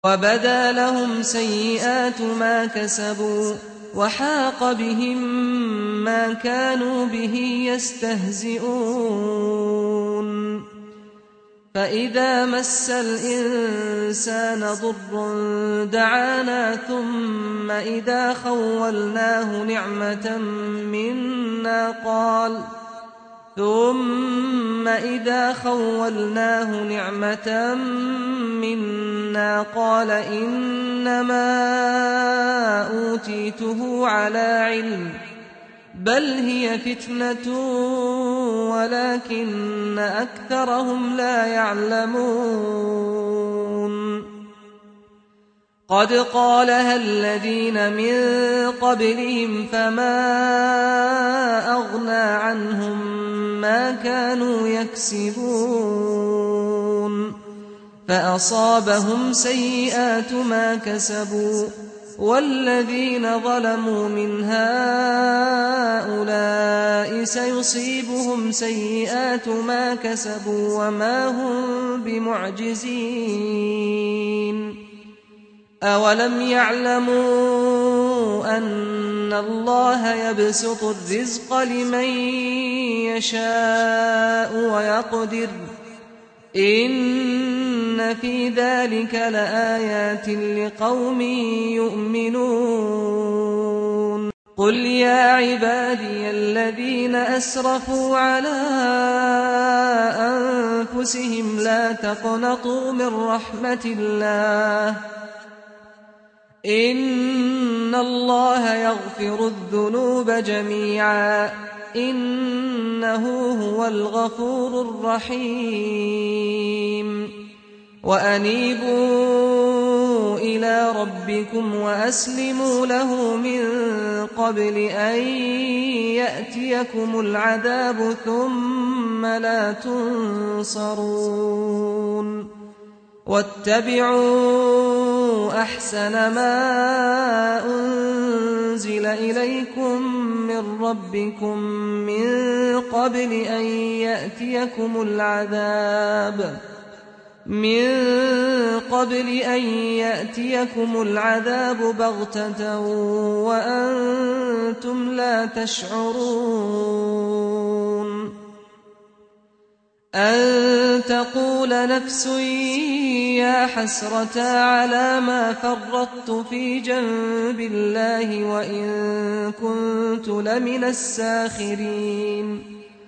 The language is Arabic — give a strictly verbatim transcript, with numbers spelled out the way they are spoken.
وَبَدَا لَهُمْ سَيِّئَاتُ مَا كَسَبُوا وَحَاقَ بِهِم مَّا كَانُوا بِهِ يَسْتَهْزِئُونَ فَإِذَا مَسَّ الْإِنسَانَ ضُرٌّ دَعَانَا ثُمَّ إِذَا خَوَّلْنَاهُ نِعْمَةً مِنَّا قَالَ ثُمَّ إِذَا خَوَّلْنَاهُ نِعْمَةً مِنَّا قَالَ إِنَّمَا أُوتِيتُهُ عَلَىٰ عِلْمٍ بَلْ هِيَ فِتْنَةٌ وَلَٰكِنَّ أَكْثَرَهُمْ لَا يَعْلَمُونَ قَدْ قَالَهَا الَّذِينَ مِن قَبْلِهِمْ فَمَا أَغْنَىٰ عَنْهُم مَّا كَانُوا يَكْسِبُونَ فَأَصَابَهُمْ سَيِّئَاتُ مَا كَسَبُوا وَالَّذِينَ ظَلَمُوا مِنْ هَٰؤُلَاءِ سَيُصِيبُهُمْ سَيِّئَاتُ مَا كَسَبُوا وَمَا هُم بِمُعْجِزِينَ أَوَلَمْ يَعْلَمُوا أَنَّ اللَّهَ يَبْسُطُ الرِّزْقَ لِمَن يَشَاءُ وَيَقْدِرُ إِنَّ فِي ذَلِكَ لَآيَاتٍ لِقَوْمٍ يُؤْمِنُونَ قُلْ يَا عِبَادِيَ الَّذِينَ أَسْرَفُوا عَلَىٰ أَنفُسِهِمْ لَا تَقْنَطُوا مِن رَّحْمَةِ اللَّهِ إِنَّ اللَّهَ يَغْفِرُ الذُّنُوبَ جَمِيعًا إِنَّهُ هُوَ الْغَفُورُ الرَّحِيمُ وَأَنِيبُوا إِلَىٰ رَبِّكُمْ وَأَسْلِمُوا لَهُ مِن قَبْلِ أَن يَأْتِيَكُمُ الْعَذَابُ ثُمَّ لَا تُنصَرُونَ وَاتَّبِعُوا أَحْسَنَ مَا أُنزِلَ إِلَيْكُم مِّن رَّبِّكُم مِّن قَبْلِ أَن يَأْتِيَكُمُ الْعَذَابُ مِن قَبْلِ أَن يَأْتِيَكُمُ الْعَذَابُ بَغْتَةً وَأَنتُمْ لَا تَشْعُرُونَ أَن تَقُولَ نَفْسٌ يَا حَسْرَتَا عَلَىٰ مَا فَرَّطتُ فِي جَنبِ اللَّهِ وَإِن كُنتُ لَمِنَ السَّاخِرِينَ